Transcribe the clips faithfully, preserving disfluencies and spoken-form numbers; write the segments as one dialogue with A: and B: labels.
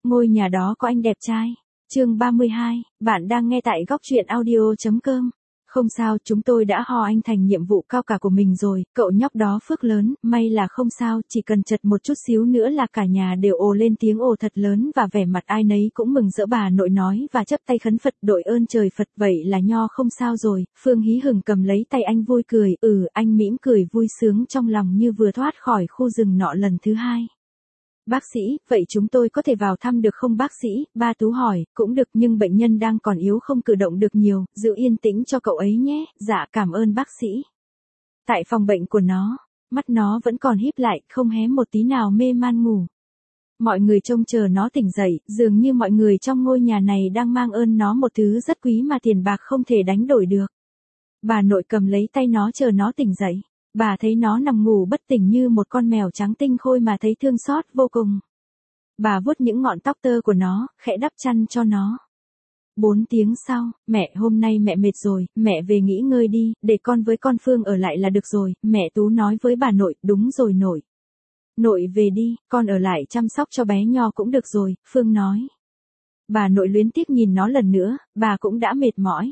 A: ngôi nhà đó có anh đẹp trai. Chương ba mươi hai, bạn đang nghe tại góc truyện audio chấm com. Không sao, chúng tôi đã ho anh thành nhiệm vụ cao cả của mình rồi, cậu nhóc đó phước lớn, may là không sao, chỉ cần chật một chút xíu nữa là cả nhà đều ồ lên tiếng ồ thật lớn và vẻ mặt ai nấy cũng mừng rỡ, bà nội nói và chấp tay khấn Phật đội ơn trời Phật. Vậy là nho không sao rồi. Phương hí hửng cầm lấy tay anh vui cười, ừ, anh mỉm cười vui sướng trong lòng như vừa thoát khỏi khu rừng nọ lần thứ hai. Bác sĩ, vậy chúng tôi có thể vào thăm được không bác sĩ? Ba Tú hỏi, cũng được nhưng bệnh nhân đang còn yếu không cử động được nhiều, giữ yên tĩnh cho cậu ấy nhé. Dạ cảm ơn bác sĩ. Tại phòng bệnh của nó, mắt nó vẫn còn híp lại, không hé một tí nào mê man ngủ. Mọi người trông chờ nó tỉnh dậy, dường như mọi người trong ngôi nhà này đang mang ơn nó một thứ rất quý mà tiền bạc không thể đánh đổi được. Bà nội cầm lấy tay nó chờ nó tỉnh dậy. Bà thấy nó nằm ngủ bất tỉnh như một con mèo trắng tinh khôi mà thấy thương xót vô cùng. Bà vuốt những ngọn tóc tơ của nó, khẽ đắp chăn cho nó. Bốn tiếng sau, mẹ hôm nay mẹ mệt rồi, mẹ về nghỉ ngơi đi, để con với con Phương ở lại là được rồi, mẹ Tú nói với bà nội, đúng rồi nội. Nội về đi, con ở lại chăm sóc cho bé Nho cũng được rồi, Phương nói. Bà nội luyến tiếc nhìn nó lần nữa, bà cũng đã mệt mỏi.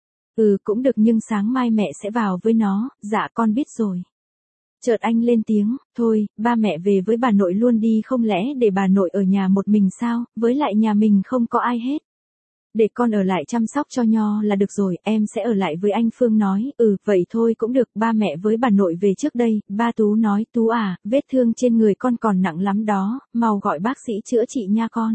A: Ừ cũng được nhưng sáng mai mẹ sẽ vào với nó, dạ con biết rồi. Chợt anh lên tiếng, thôi, ba mẹ về với bà nội luôn đi không lẽ để bà nội ở nhà một mình sao, với lại nhà mình không có ai hết. Để con ở lại chăm sóc cho Nho là được rồi, em sẽ ở lại với anh Phương nói, ừ vậy thôi cũng được, ba mẹ với bà nội về trước đây. Ba Tú nói, Tú à, vết thương trên người con còn nặng lắm đó, mau gọi bác sĩ chữa trị nha con.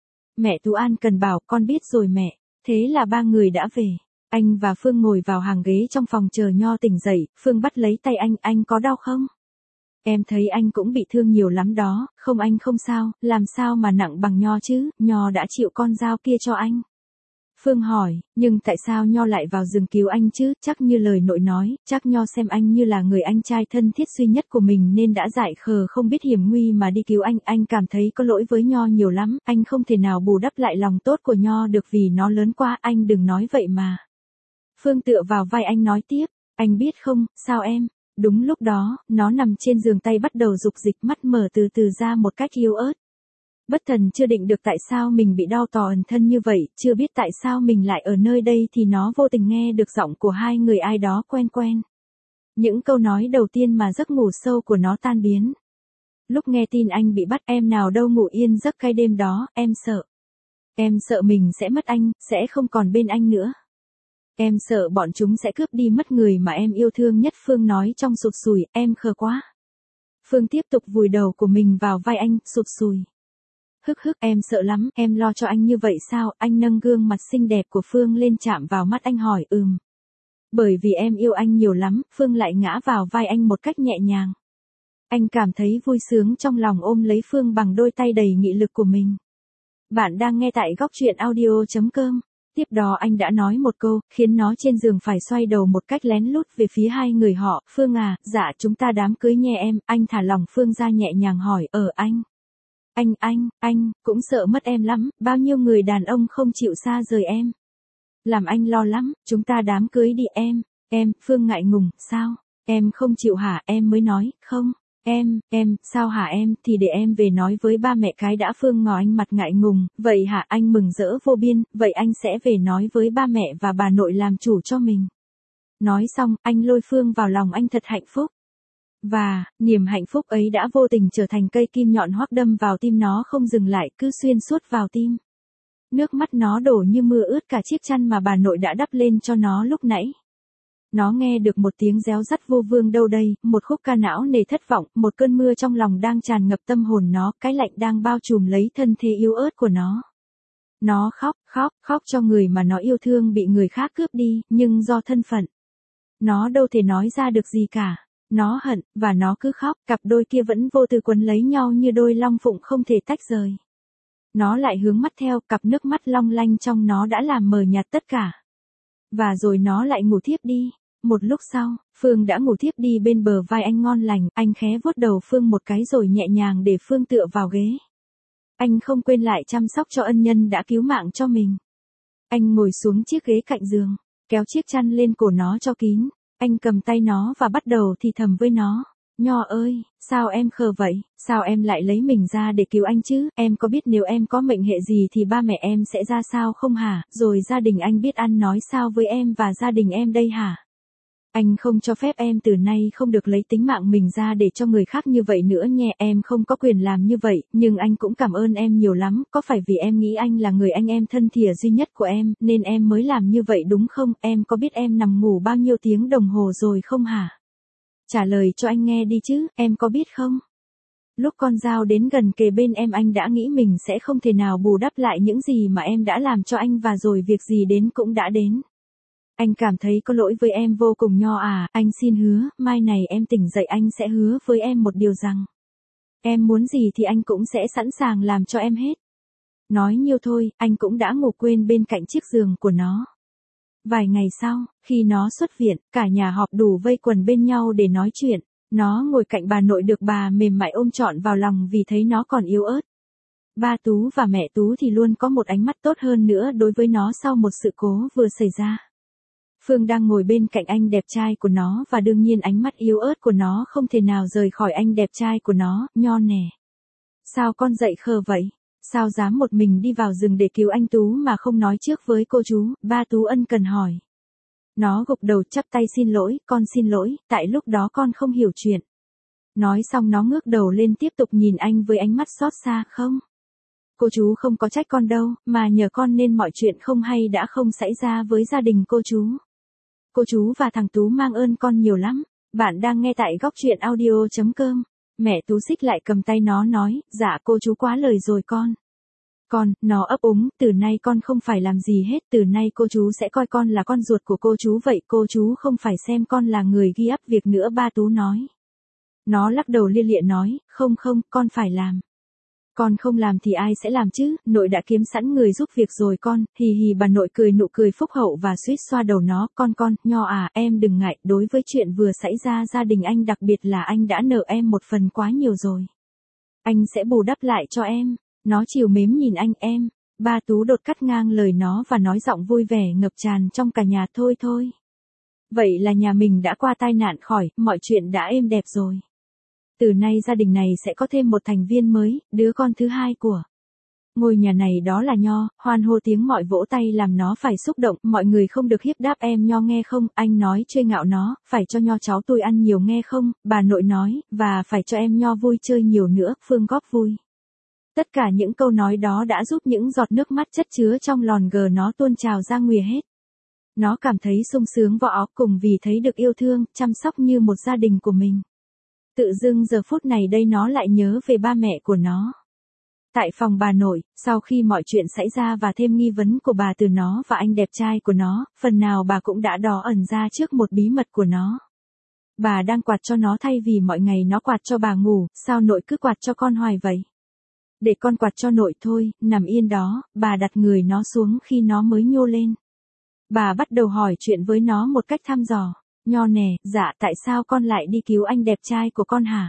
A: Mẹ Tú An cần bảo, con biết rồi mẹ. Thế là ba người đã về. Anh và Phương ngồi vào hàng ghế trong phòng chờ Nho tỉnh dậy, Phương bắt lấy tay anh, anh có đau không? Em thấy anh cũng bị thương nhiều lắm đó, không anh không sao, làm sao mà nặng bằng Nho chứ, Nho đã chịu con dao kia cho anh. Phương hỏi, nhưng tại sao Nho lại vào rừng cứu anh chứ, chắc như lời nội nói, chắc Nho xem anh như là người anh trai thân thiết duy nhất của mình nên đã dại khờ không biết hiểm nguy mà đi cứu anh, anh cảm thấy có lỗi với Nho nhiều lắm, anh không thể nào bù đắp lại lòng tốt của Nho được vì nó lớn quá, anh đừng nói vậy mà. Phương tựa vào vai anh nói tiếp, anh biết không, sao em? Đúng lúc đó, nó nằm trên giường tay bắt đầu rục dịch mắt mở từ từ ra một cách yếu ớt. Bất thần chưa định được tại sao mình bị đau tò ẩn thân như vậy, chưa biết tại sao mình lại ở nơi đây thì nó vô tình nghe được giọng của hai người ai đó quen quen. Những câu nói đầu tiên mà giấc ngủ sâu của nó tan biến. Lúc nghe tin anh bị bắt em nào đâu ngủ yên giấc cái đêm đó, em sợ. Em sợ mình sẽ mất anh, sẽ không còn bên anh nữa. Em sợ bọn chúng sẽ cướp đi mất người mà em yêu thương nhất, Phương nói trong sụt sùi, em khờ quá. Phương tiếp tục vùi đầu của mình vào vai anh, sụt sùi. Hức hức, em sợ lắm, em lo cho anh như vậy sao, anh nâng gương mặt xinh đẹp của Phương lên chạm vào mắt anh hỏi, ừm. Bởi vì em yêu anh nhiều lắm, Phương lại ngã vào vai anh một cách nhẹ nhàng. Anh cảm thấy vui sướng trong lòng ôm lấy Phương bằng đôi tay đầy nghị lực của mình. Bạn đang nghe tại góc truyện audio chấm com. Tiếp đó anh đã nói một câu, khiến nó trên giường phải xoay đầu một cách lén lút về phía hai người họ, Phương à, dạ chúng ta đám cưới nhé em, anh thả lỏng Phương ra nhẹ nhàng hỏi, ờ anh. Anh, anh, anh, cũng sợ mất em lắm, bao nhiêu người đàn ông không chịu xa rời em. Làm anh lo lắm, chúng ta đám cưới đi em, em, Phương ngại ngùng, sao, em không chịu hả, em mới nói, không. Em, em, sao hả em, thì để em về nói với ba mẹ cái đã, Phương ngó anh mặt ngại ngùng, vậy hả, anh mừng rỡ vô biên, vậy anh sẽ về nói với ba mẹ và bà nội làm chủ cho mình. Nói xong, anh lôi Phương vào lòng anh thật hạnh phúc. Và, niềm hạnh phúc ấy đã vô tình trở thành cây kim nhọn hoắc đâm vào tim nó không dừng lại, cứ xuyên suốt vào tim. Nước mắt nó đổ như mưa ướt cả chiếc chăn mà bà nội đã đắp lên cho nó lúc nãy. Nó nghe được một tiếng réo rắt vô vương đâu đây, một khúc ca não nề thất vọng, một cơn mưa trong lòng đang tràn ngập tâm hồn nó, cái lạnh đang bao trùm lấy thân thể yếu ớt của nó. Nó khóc, khóc, khóc cho người mà nó yêu thương bị người khác cướp đi, nhưng do thân phận. Nó đâu thể nói ra được gì cả. Nó hận, và nó cứ khóc, cặp đôi kia vẫn vô tư quấn lấy nhau như đôi long phụng không thể tách rời. Nó lại hướng mắt theo, cặp nước mắt long lanh trong nó đã làm mờ nhạt tất cả. Và rồi nó lại ngủ thiếp đi. Một lúc sau, Phương đã ngủ thiếp đi bên bờ vai anh ngon lành, anh khé vuốt đầu Phương một cái rồi nhẹ nhàng để Phương tựa vào ghế. Anh không quên lại chăm sóc cho ân nhân đã cứu mạng cho mình. Anh ngồi xuống chiếc ghế cạnh giường, kéo chiếc chăn lên cổ nó cho kín. Anh cầm tay nó và bắt đầu thì thầm với nó. Nho ơi, sao em khờ vậy, sao em lại lấy mình ra để cứu anh chứ, em có biết nếu em có mệnh hệ gì thì ba mẹ em sẽ ra sao không hả, rồi gia đình anh biết ăn nói sao với em và gia đình em đây hả? Anh không cho phép em từ nay không được lấy tính mạng mình ra để cho người khác như vậy nữa nhé, em không có quyền làm như vậy, nhưng anh cũng cảm ơn em nhiều lắm, có phải vì em nghĩ anh là người anh em thân thìa duy nhất của em, nên em mới làm như vậy đúng không, em có biết em nằm ngủ bao nhiêu tiếng đồng hồ rồi không hả? Trả lời cho anh nghe đi chứ, em có biết không? Lúc con dao đến gần kề bên em anh đã nghĩ mình sẽ không thể nào bù đắp lại những gì mà em đã làm cho anh và rồi việc gì đến cũng đã đến. Anh cảm thấy có lỗi với em vô cùng Nho à, anh xin hứa, mai này em tỉnh dậy anh sẽ hứa với em một điều rằng. Em muốn gì thì anh cũng sẽ sẵn sàng làm cho em hết. Nói nhiêu thôi, anh cũng đã ngủ quên bên cạnh chiếc giường của nó. Vài ngày sau, khi nó xuất viện, cả nhà họp đủ vây quần bên nhau để nói chuyện. Nó ngồi cạnh bà nội được bà mềm mại ôm trọn vào lòng vì thấy nó còn yếu ớt. Ba Tú và mẹ Tú thì luôn có một ánh mắt tốt hơn nữa đối với nó sau một sự cố vừa xảy ra. Phương đang ngồi bên cạnh anh đẹp trai của nó và đương nhiên ánh mắt yếu ớt của nó không thể nào rời khỏi anh đẹp trai của nó, Nho nè. Sao con dậy khờ vậy? Sao dám một mình đi vào rừng để cứu anh Tú mà không nói trước với cô chú, ba Tú ân cần hỏi. Nó gục đầu chắp tay xin lỗi, con xin lỗi, tại lúc đó con không hiểu chuyện. Nói xong nó ngước đầu lên tiếp tục nhìn anh với ánh mắt xót xa, không. Cô chú không có trách con đâu, mà nhờ con nên mọi chuyện không hay đã không xảy ra với gia đình cô chú. Cô chú và thằng Tú mang ơn con nhiều lắm. Bạn đang nghe tại góc truyện audio chấm com. Mẹ Tú xích lại cầm tay nó nói, dạ cô chú quá lời rồi con. Con, nó ấp úng, từ nay con không phải làm gì hết, từ nay cô chú sẽ coi con là con ruột của cô chú vậy, cô chú không phải xem con là người ghi ắp việc nữa, ba Tú nói. Nó lắc đầu lia lịa nói, không không, con phải làm. Con không làm thì ai sẽ làm chứ, nội đã kiếm sẵn người giúp việc rồi con, hì hì bà nội cười nụ cười phúc hậu và suýt xoa đầu nó, con con, Nho à, em đừng ngại, đối với chuyện vừa xảy ra gia đình anh đặc biệt là anh đã nợ em một phần quá nhiều rồi. Anh sẽ bù đắp lại cho em, nó chiều mến nhìn anh em, ba Tú đột cắt ngang lời nó và nói giọng vui vẻ ngập tràn trong cả nhà thôi thôi. Vậy là nhà mình đã qua tai nạn khỏi, mọi chuyện đã êm đẹp rồi. Từ nay gia đình này sẽ có thêm một thành viên mới, đứa con thứ hai của ngôi nhà này đó là Nho, hoan hô tiếng mọi vỗ tay làm nó phải xúc động, mọi người không được hiếp đáp em Nho nghe không, anh nói trêu ngạo nó, phải cho Nho cháu tôi ăn nhiều nghe không, bà nội nói, và phải cho em Nho vui chơi nhiều nữa, Phương góp vui. Tất cả những câu nói đó đã giúp những giọt nước mắt chất chứa trong lòn gờ nó tuôn trào ra nguìa hết. Nó cảm thấy sung sướng vỏ óc cùng vì thấy được yêu thương, chăm sóc như một gia đình của mình. Tự dưng giờ phút này đây nó lại nhớ về ba mẹ của nó. Tại phòng bà nội, sau khi mọi chuyện xảy ra và thêm nghi vấn của bà từ nó và anh đẹp trai của nó, phần nào bà cũng đã đỏ ẩn ra trước một bí mật của nó. Bà đang quạt cho nó thay vì mọi ngày nó quạt cho bà ngủ, sao nội cứ quạt cho con hoài vậy? Để con quạt cho nội thôi, nằm yên đó, bà đặt người nó xuống khi nó mới nhô lên. Bà bắt đầu hỏi chuyện với nó một cách thăm dò. Nho nè, dạ tại sao con lại đi cứu anh đẹp trai của con hả?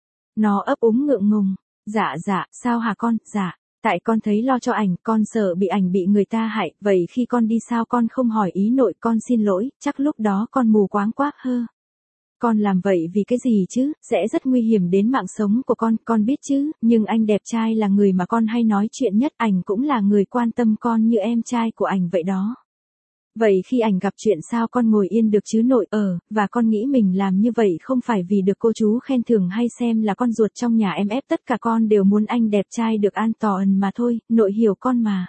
A: Nó ấp úng ngượng ngùng. Dạ dạ, sao hả con? Dạ, tại con thấy lo cho ảnh, con sợ bị ảnh bị người ta hại, vậy khi con đi sao con không hỏi ý nội, con xin lỗi, chắc lúc đó con mù quáng quá hơ. Con làm vậy vì cái gì chứ, sẽ rất nguy hiểm đến mạng sống của con, con biết chứ, nhưng anh đẹp trai là người mà con hay nói chuyện nhất, ảnh cũng là người quan tâm con như em trai của ảnh vậy đó. Vậy khi ảnh gặp chuyện sao con ngồi yên được chứ nội, ờ, và con nghĩ mình làm như vậy không phải vì được cô chú khen thưởng hay xem là con ruột trong nhà em ép, tất cả con đều muốn anh đẹp trai được an toàn mà thôi, nội hiểu con mà.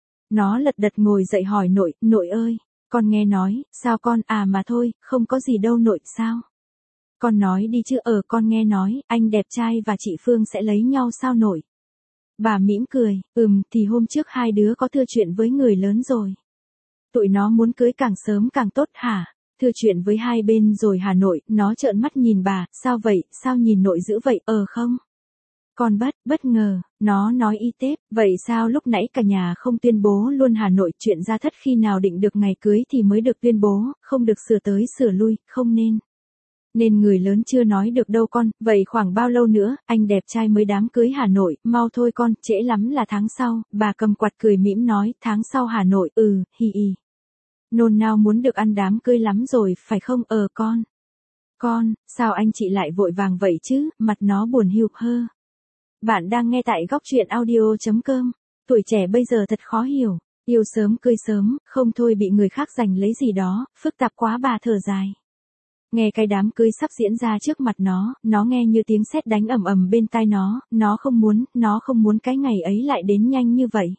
A: Nó lật đật ngồi dậy hỏi nội, nội ơi, con nghe nói, sao con, à mà thôi, không có gì đâu nội, sao? Con nói đi chứ, ờ con nghe nói, anh đẹp trai và chị Phương sẽ lấy nhau sao nội? Bà mỉm cười, ừm, thì hôm trước hai đứa có thưa chuyện với người lớn rồi. Tụi nó muốn cưới càng sớm càng tốt hả? Thưa chuyện với hai bên rồi hả nội? Nó trợn mắt nhìn bà, sao vậy, sao nhìn nội dữ vậy, ờ không? Con bất, bất ngờ, nó nói y tép, vậy sao lúc nãy cả nhà không tuyên bố luôn hả nội, chuyện gia thất khi nào định được ngày cưới thì mới được tuyên bố, không được sửa tới sửa lui, không nên. Nên người lớn chưa nói được đâu con, vậy khoảng bao lâu nữa, anh đẹp trai mới đám cưới Hà Nội, mau thôi con, trễ lắm là tháng sau, bà cầm quạt cười mỉm nói, tháng sau Hà Nội, ừ, hi hi. Nôn nao muốn được ăn đám cưới lắm rồi, phải không, ờ con. Con, sao anh chị lại vội vàng vậy chứ, mặt nó buồn hiu hơ. Bạn đang nghe tại góc chuyện audio.com. Tuổi trẻ bây giờ thật khó hiểu, yêu sớm cưới sớm, không thôi bị người khác giành lấy gì đó, phức tạp quá bà thở dài. Nghe cái đám cưới sắp diễn ra trước mặt nó, nó nghe như tiếng sét đánh ầm ầm bên tai nó, nó không muốn, nó không muốn cái ngày ấy lại đến nhanh như vậy.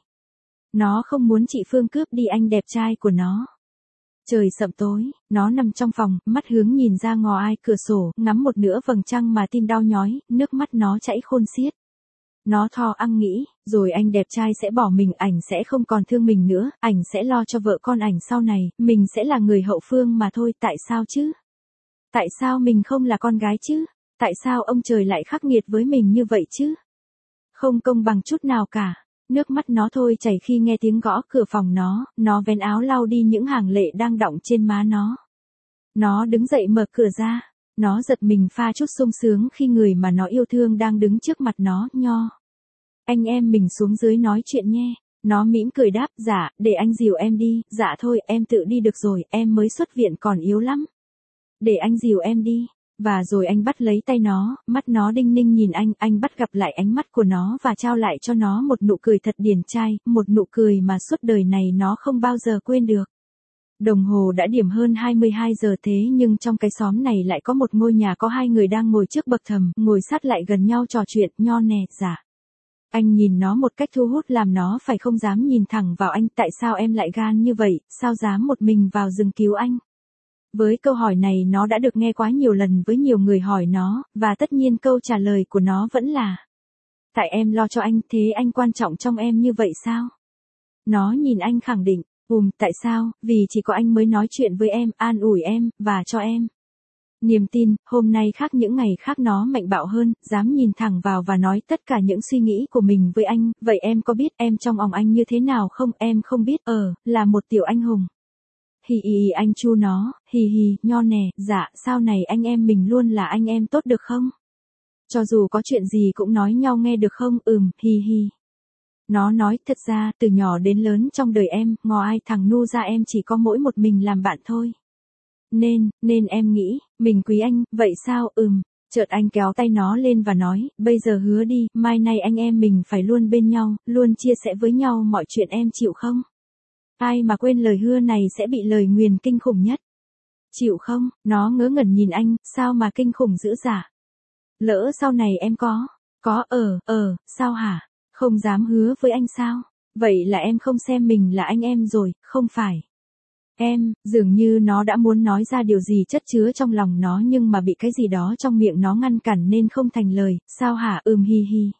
A: Nó không muốn chị Phương cướp đi anh đẹp trai của nó. Trời sậm tối, nó nằm trong phòng, mắt hướng nhìn ra ngò ai cửa sổ, ngắm một nửa vầng trăng mà tim đau nhói, nước mắt nó chảy khôn xiết. Nó thò ăng nghĩ, rồi anh đẹp trai sẽ bỏ mình, ảnh sẽ không còn thương mình nữa, ảnh sẽ lo cho vợ con ảnh sau này, mình sẽ là người hậu phương mà thôi, tại sao chứ? Tại sao mình không là con gái chứ? Tại sao ông trời lại khắc nghiệt với mình như vậy chứ? Không công bằng chút nào cả. Nước mắt nó thôi chảy khi nghe tiếng gõ cửa phòng nó, nó vén áo lau đi những hàng lệ đang đọng trên má nó. Nó đứng dậy mở cửa ra, nó giật mình pha chút sung sướng khi người mà nó yêu thương đang đứng trước mặt nó, Nho. Anh em mình xuống dưới nói chuyện nhé. Nó mỉm cười đáp, dạ, để anh dìu em đi, dạ thôi, em tự đi được rồi, em mới xuất viện còn yếu lắm. Để anh dìu em đi. Và rồi anh bắt lấy tay nó, mắt nó đinh ninh nhìn anh, anh bắt gặp lại ánh mắt của nó và trao lại cho nó một nụ cười thật điển trai, một nụ cười mà suốt đời này nó không bao giờ quên được. Đồng hồ đã điểm hơn hai mươi hai giờ thế nhưng trong cái xóm này lại có một ngôi nhà có hai người đang ngồi trước bậc thềm, ngồi sát lại gần nhau trò chuyện, Nho nè, dạ. Anh nhìn nó một cách thu hút làm nó phải không dám nhìn thẳng vào anh, tại sao em lại gan như vậy, sao dám một mình vào rừng cứu anh? Với câu hỏi này nó đã được nghe quá nhiều lần với nhiều người hỏi nó, và tất nhiên câu trả lời của nó vẫn là: tại em lo cho anh, thế anh quan trọng trong em như vậy sao? Nó nhìn anh khẳng định, ùm, tại sao, vì chỉ có anh mới nói chuyện với em, an ủi em, và cho em niềm tin. Hôm nay khác những ngày khác nó mạnh bạo hơn, dám nhìn thẳng vào và nói tất cả những suy nghĩ của mình với anh, vậy em có biết em trong lòng anh như thế nào không? Em không biết, ờ, là một tiểu anh hùng. Hì hì anh chu nó, hì hì, Nho nè, dạ, sau này anh em mình luôn là anh em tốt được không? Cho dù có chuyện gì cũng nói nhau nghe được không? Ừm, hì hì. Nó nói, thật ra, từ nhỏ đến lớn trong đời em, ngò ai thằng nu ra em chỉ có mỗi một mình làm bạn thôi. Nên, nên em nghĩ, mình quý anh, vậy sao? Ừm. Chợt anh kéo tay nó lên và nói, bây giờ hứa đi, mai này anh em mình phải luôn bên nhau, luôn chia sẻ với nhau mọi chuyện, em chịu không? Ai mà quên lời hứa này sẽ bị lời nguyền kinh khủng nhất. Chịu không? Nó ngớ ngẩn nhìn anh, sao mà kinh khủng dữ dả? Lỡ sau này em có, có ờ, ờ, sao hả? Không dám hứa với anh sao? Vậy là em không xem mình là anh em rồi, không phải? Em, dường như nó đã muốn nói ra điều gì chất chứa trong lòng nó nhưng mà bị cái gì đó trong miệng nó ngăn cản nên không thành lời, sao hả? Ừm hi hi.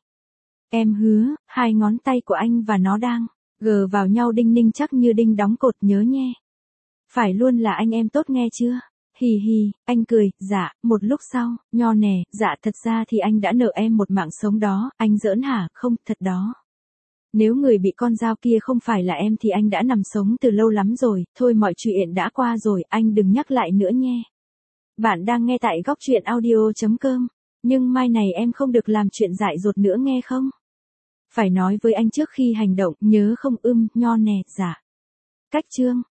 A: Em hứa, hai ngón tay của anh và nó đang gờ vào nhau đinh ninh chắc như đinh đóng cột, nhớ nhé. Phải luôn là anh em tốt nghe chưa? Hì hì, anh cười, dạ, một lúc sau, Nho nè, dạ thật ra thì anh đã nợ em một mạng sống đó, anh giỡn hả? Không, thật đó. Nếu người bị con dao kia không phải là em thì anh đã nằm sống từ lâu lắm rồi, thôi mọi chuyện đã qua rồi, anh đừng nhắc lại nữa nhé. Bạn đang nghe tại góc chuyện audio.com, nhưng mai này em không được làm chuyện dại dột nữa nghe không? Phải nói với anh trước khi hành động, nhớ không? Ưm, Nho nè, dạ. Cách chương